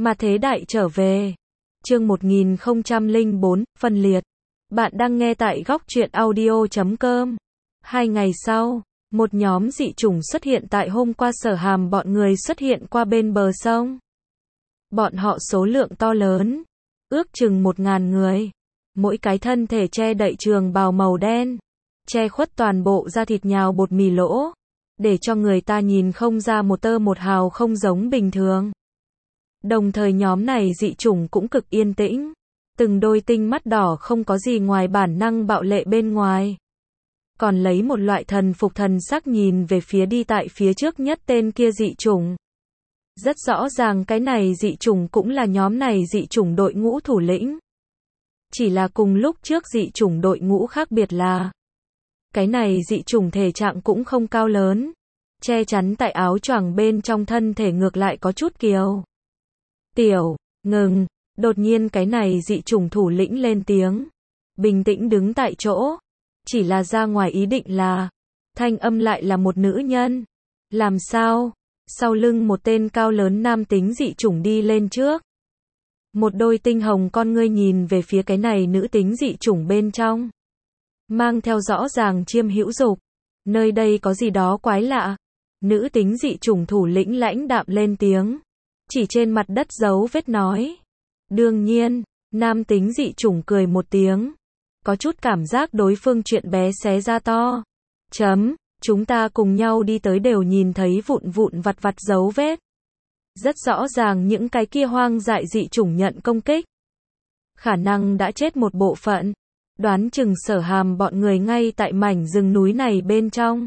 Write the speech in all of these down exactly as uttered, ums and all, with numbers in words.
Mà thế đại trở về. Chương một nghìn không trăm lẻ bốn, phân liệt. Bạn đang nghe tại góc truyện audio chấm com. Hai ngày sau, một nhóm dị chủng xuất hiện tại hôm qua Sở Hàm bọn người xuất hiện qua bên bờ sông. Bọn họ số lượng to lớn, ước chừng một ngàn người. Mỗi cái thân thể che đậy trường bào màu đen, che khuất toàn bộ da thịt nhào bột mì lỗ, để cho người ta nhìn không ra một tơ một hào không giống bình thường. Đồng thời nhóm này dị chủng cũng cực yên tĩnh, từng đôi tinh mắt đỏ không có gì ngoài bản năng bạo lệ bên ngoài. Còn lấy một loại thần phục thần sắc nhìn về phía đi tại phía trước nhất tên kia dị chủng. Rất rõ ràng cái này dị chủng cũng là nhóm này dị chủng đội ngũ thủ lĩnh. Chỉ là cùng lúc trước dị chủng đội ngũ khác biệt là, cái này dị chủng thể trạng cũng không cao lớn, che chắn tại áo choàng bên trong thân thể ngược lại có chút kiều. Tiểu, ngừng, đột nhiên cái này dị chủng thủ lĩnh lên tiếng, bình tĩnh đứng tại chỗ, chỉ là ra ngoài ý định là, thanh âm lại là một nữ nhân. Làm sao? Sau lưng một tên cao lớn nam tính dị chủng đi lên trước. Một đôi tinh hồng con ngươi nhìn về phía cái này nữ tính dị chủng bên trong, mang theo rõ ràng chiêm hữu dục. Nơi đây có gì đó quái lạ. Nữ tính dị chủng thủ lĩnh lãnh đạm lên tiếng, chỉ trên mặt đất dấu vết nói. Đương nhiên, nam tính dị chủng cười một tiếng, có chút cảm giác đối phương chuyện bé xé ra to. Chấm, chúng ta cùng nhau đi tới đều nhìn thấy vụn vụn vặt vặt dấu vết. Rất rõ ràng những cái kia hoang dại dị chủng nhận công kích, khả năng đã chết một bộ phận. Đoán chừng Sở Hàm bọn người ngay tại mảnh rừng núi này bên trong.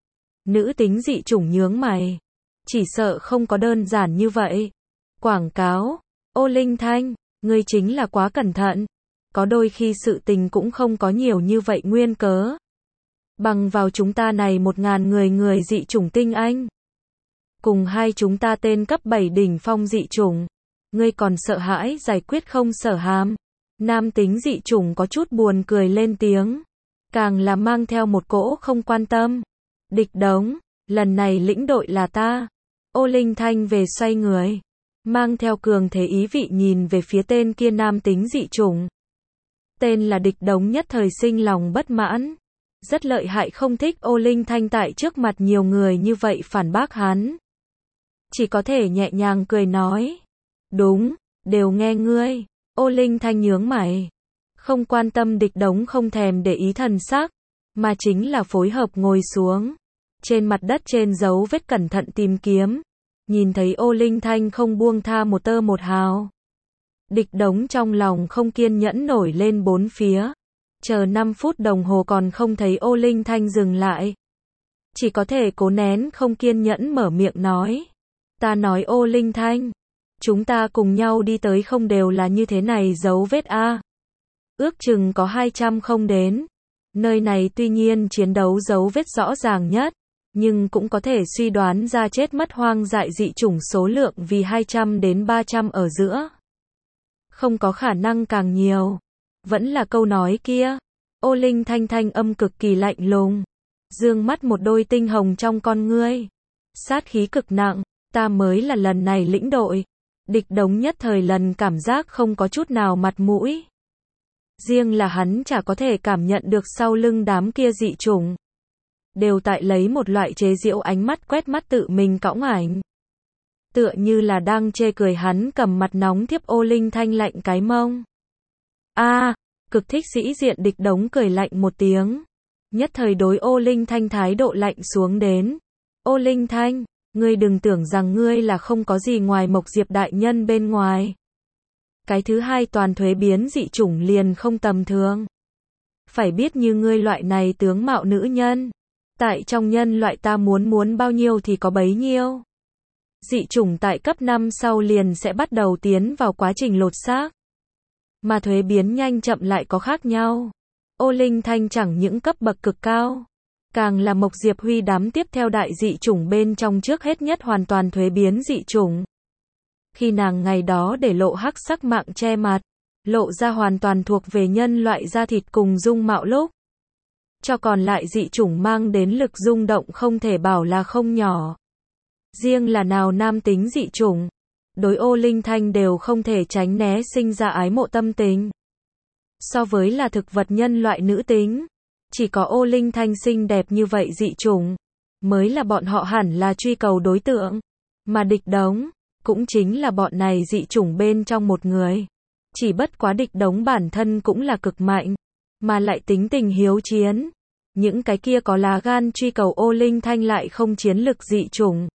Nữ tính dị chủng nhướng mày, chỉ sợ không có đơn giản như vậy. Quảng cáo, ô Linh Thanh, ngươi chính là quá cẩn thận. Có đôi khi sự tình cũng không có nhiều như vậy nguyên cớ. Bằng vào chúng ta này một ngàn người người dị chủng tinh anh, cùng hai chúng ta tên cấp bảy đỉnh phong dị chủng, ngươi còn sợ hãi giải quyết không Sở Hàm? Nam tính dị chủng có chút buồn cười lên tiếng, càng là mang theo một cỗ không quan tâm. Địch Đống, lần này lĩnh đội là ta. Ô Linh Thanh về xoay người, mang theo cường thế ý vị nhìn về phía tên kia nam tính dị chủng. Tên là Địch Đống nhất thời sinh lòng bất mãn, rất lợi hại, không thích Ô Linh Thanh tại trước mặt nhiều người như vậy phản bác hắn. Chỉ có thể nhẹ nhàng cười nói, đúng, đều nghe ngươi. Ô Linh Thanh nhướng mày, không quan tâm Địch Đống không thèm để ý thần sắc, mà chính là phối hợp ngồi xuống, trên mặt đất trên dấu vết cẩn thận tìm kiếm, nhìn thấy Ô Linh Thanh không buông tha một tơ một hào. Địch Đống trong lòng không kiên nhẫn nổi lên bốn phía, chờ năm phút đồng hồ còn không thấy Ô Linh Thanh dừng lại. Chỉ có thể cố nén không kiên nhẫn mở miệng nói, ta nói Ô Linh Thanh, chúng ta cùng nhau đi tới không đều là như thế này dấu vết a? Ước chừng có hai trăm không đến. Nơi này tuy nhiên chiến đấu dấu vết rõ ràng nhất, nhưng cũng có thể suy đoán ra chết mất hoang dại dị chủng số lượng vì hai trăm đến ba trăm ở giữa. Không có khả năng càng nhiều. Vẫn là câu nói kia. Ô Linh Thanh thanh âm cực kỳ lạnh lùng, dương mắt một đôi tinh hồng trong con ngươi, sát khí cực nặng, ta mới là lần này lĩnh đội. Địch Đống nhất thời lần cảm giác không có chút nào mặt mũi. Riêng là hắn chả có thể cảm nhận được sau lưng đám kia dị chủng, đều tại lấy một loại chế giễu ánh mắt quét mắt tự mình cõng ảnh. Tựa như là đang chê cười hắn cầm mặt nóng thiếp Ô Linh Thanh lạnh cái mông. A, à, cực thích sĩ diện. Địch Đống cười lạnh một tiếng, nhất thời đối Ô Linh Thanh thái độ lạnh xuống đến. Ô Linh Thanh, ngươi đừng tưởng rằng ngươi là không có gì ngoài Mộc Diệp đại nhân bên ngoài. Cái thứ hai toàn thuế biến dị chủng liền không tầm thường. Phải biết như ngươi loại này tướng mạo nữ nhân, tại trong nhân loại ta muốn muốn bao nhiêu thì có bấy nhiêu. Dị chủng tại cấp năm sau liền sẽ bắt đầu tiến vào quá trình lột xác. Mà thuế biến nhanh chậm lại có khác nhau. Ô Linh Thanh chẳng những cấp bậc cực cao, càng là Mộc Diệp Huy đám tiếp theo đại dị chủng bên trong trước hết nhất hoàn toàn thuế biến dị chủng. Khi nàng ngày đó để lộ hắc sắc mạng che mặt, lộ ra hoàn toàn thuộc về nhân loại da thịt cùng dung mạo lúc, cho còn lại dị chủng mang đến lực rung động không thể bảo là không nhỏ. Riêng là nào nam tính dị chủng, đối Ô Linh Thanh đều không thể tránh né sinh ra ái mộ tâm tình. So với là thực vật nhân loại nữ tính, chỉ có Ô Linh Thanh xinh đẹp như vậy dị chủng, mới là bọn họ hẳn là truy cầu đối tượng. Mà Địch Đống, cũng chính là bọn này dị chủng bên trong một người. Chỉ bất quá Địch Đống bản thân cũng là cực mạnh, mà lại tính tình hiếu chiến. Những cái kia có lá gan truy cầu Ô Linh Thanh lại không chiến lực dị chủng.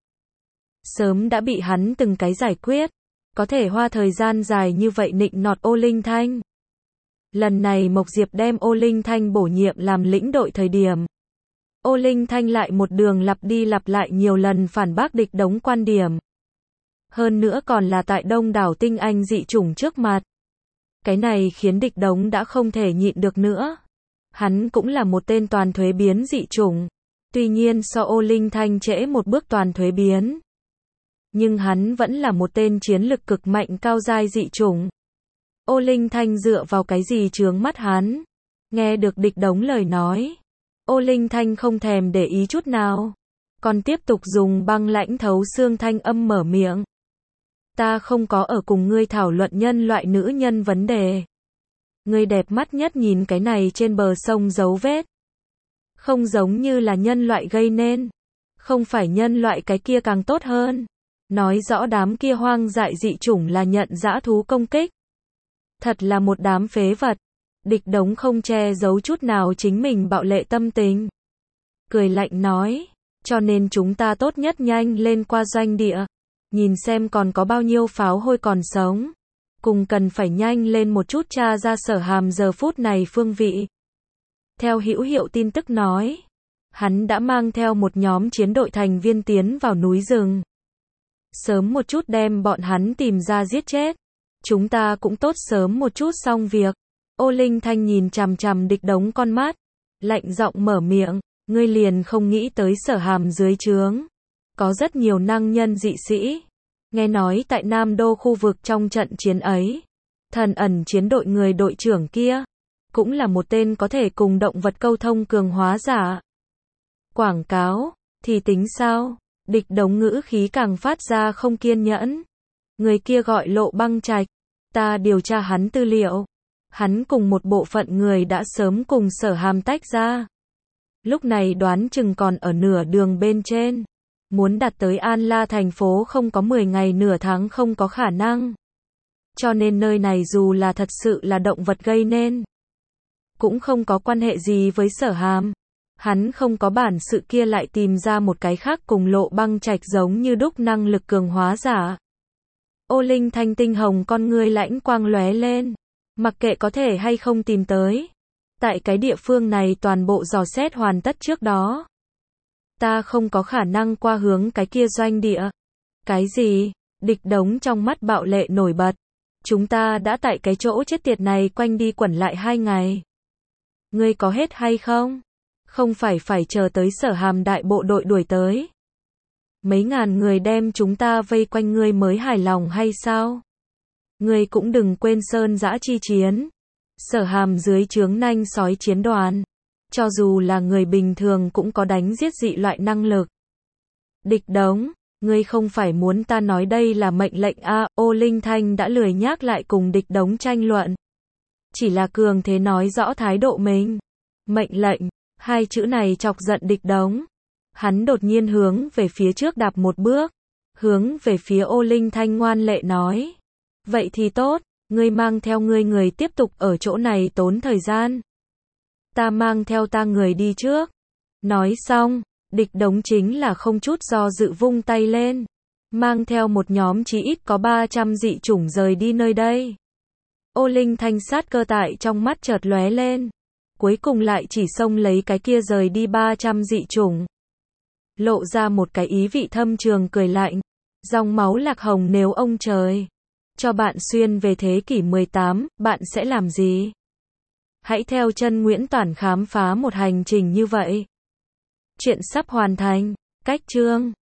Sớm đã bị hắn từng cái giải quyết, có thể hoa thời gian dài như vậy nịnh nọt Ô Linh Thanh. Lần này Mộc Diệp đem Ô Linh Thanh bổ nhiệm làm lĩnh đội thời điểm. Ô Linh Thanh lại một đường lặp đi lặp lại nhiều lần phản bác Địch Đống quan điểm. Hơn nữa còn là tại đông đảo tinh anh dị chủng trước mặt. Cái này khiến Địch Đống đã không thể nhịn được nữa. Hắn cũng là một tên toàn thuế biến dị chủng. Tuy nhiên so Ô Linh Thanh trễ một bước toàn thuế biến. Nhưng hắn vẫn là một tên chiến lực cực mạnh cao giai dị chủng. Ô Linh Thanh dựa vào cái gì chướng mắt hắn? Nghe được Địch Đống lời nói. Ô Linh Thanh không thèm để ý chút nào. Còn tiếp tục dùng băng lãnh thấu xương thanh âm mở miệng. Ta không có ở cùng ngươi thảo luận nhân loại nữ nhân vấn đề. Ngươi đẹp mắt nhất nhìn cái này trên bờ sông dấu vết. Không giống như là nhân loại gây nên. Không phải nhân loại cái kia càng tốt hơn. Nói rõ đám kia hoang dại dị chủng là nhận dã thú công kích. Thật là một đám phế vật. Địch Đống không che giấu chút nào chính mình bạo lệ tâm tình. Cười lạnh nói, cho nên chúng ta tốt nhất nhanh lên qua doanh địa. Nhìn xem còn có bao nhiêu pháo hôi còn sống. Cùng cần phải nhanh lên một chút tra ra Sở Hàm giờ phút này phương vị. Theo hữu hiệu tin tức nói, hắn đã mang theo một nhóm chiến đội thành viên tiến vào núi rừng. Sớm một chút đem bọn hắn tìm ra giết chết. Chúng ta cũng tốt sớm một chút xong việc. Ô Linh Thanh nhìn chằm chằm Địch Đống con mắt. Lạnh giọng mở miệng. Ngươi liền không nghĩ tới Sở Hàm dưới trướng. Có rất nhiều năng nhân dị sĩ. Nghe nói tại Nam Đô khu vực trong trận chiến ấy. Thần ẩn chiến đội người đội trưởng kia. Cũng là một tên có thể cùng động vật câu thông cường hóa giả. Quảng cáo. Thì tính sao? Địch Đống ngữ khí càng phát ra không kiên nhẫn. Người kia gọi Lộ Băng Trạch. Ta điều tra hắn tư liệu. Hắn cùng một bộ phận người đã sớm cùng Sở Hàm tách ra. Lúc này đoán chừng còn ở nửa đường bên trên. Muốn đạt tới An La thành phố không có mười ngày nửa tháng không có khả năng. Cho nên nơi này dù là thật sự là động vật gây nên. Cũng không có quan hệ gì với Sở Hàm. Hắn không có bản sự kia lại tìm ra một cái khác cùng Lộ Băng Trạch giống như đúc năng lực cường hóa giả. Ô Linh Thanh tinh hồng con ngươi lãnh quang lóe lên. Mặc kệ có thể hay không tìm tới. Tại cái địa phương này toàn bộ dò xét hoàn tất trước đó. Ta không có khả năng qua hướng cái kia doanh địa. Cái gì? Địch Đống trong mắt bạo lệ nổi bật. Chúng ta đã tại cái chỗ chết tiệt này quanh đi quẩn lại hai ngày. Ngươi có hết hay không? Không phải phải chờ tới Sở Hàm đại bộ đội đuổi tới. Mấy ngàn người đem chúng ta vây quanh ngươi mới hài lòng hay sao? Ngươi cũng đừng quên sơn dã chi chiến. Sở Hàm dưới trướng nanh sói chiến đoàn. Cho dù là người bình thường cũng có đánh giết dị loại năng lực. Địch Đống, ngươi không phải muốn ta nói đây là mệnh lệnh a? Ô Linh Thanh đã lười nhác lại cùng Địch Đống tranh luận. Chỉ là cường thế nói rõ thái độ mình. Mệnh lệnh, hai chữ này chọc giận Địch Đống. Hắn đột nhiên hướng về phía trước đạp một bước. Hướng về phía Ô Linh Thanh ngoan lệ nói. Vậy thì tốt, ngươi mang theo ngươi người tiếp tục ở chỗ này tốn thời gian. Ta mang theo ta người đi trước. Nói xong, Địch Đống chính là không chút do dự vung tay lên. Mang theo một nhóm chí ít có ba trăm dị chủng rời đi nơi đây. Ô Linh Thanh sát cơ tại trong mắt chợt lóe lên. Cuối cùng lại chỉ xông lấy cái kia rời đi ba trăm dị chủng. Lộ ra một cái ý vị thâm trường cười lạnh. Dòng máu lạc hồng nếu ông trời cho bạn xuyên về thế kỷ mười tám, bạn sẽ làm gì? Hãy theo chân Nguyễn Toản khám phá một hành trình như vậy. Chuyện sắp hoàn thành. Cách chương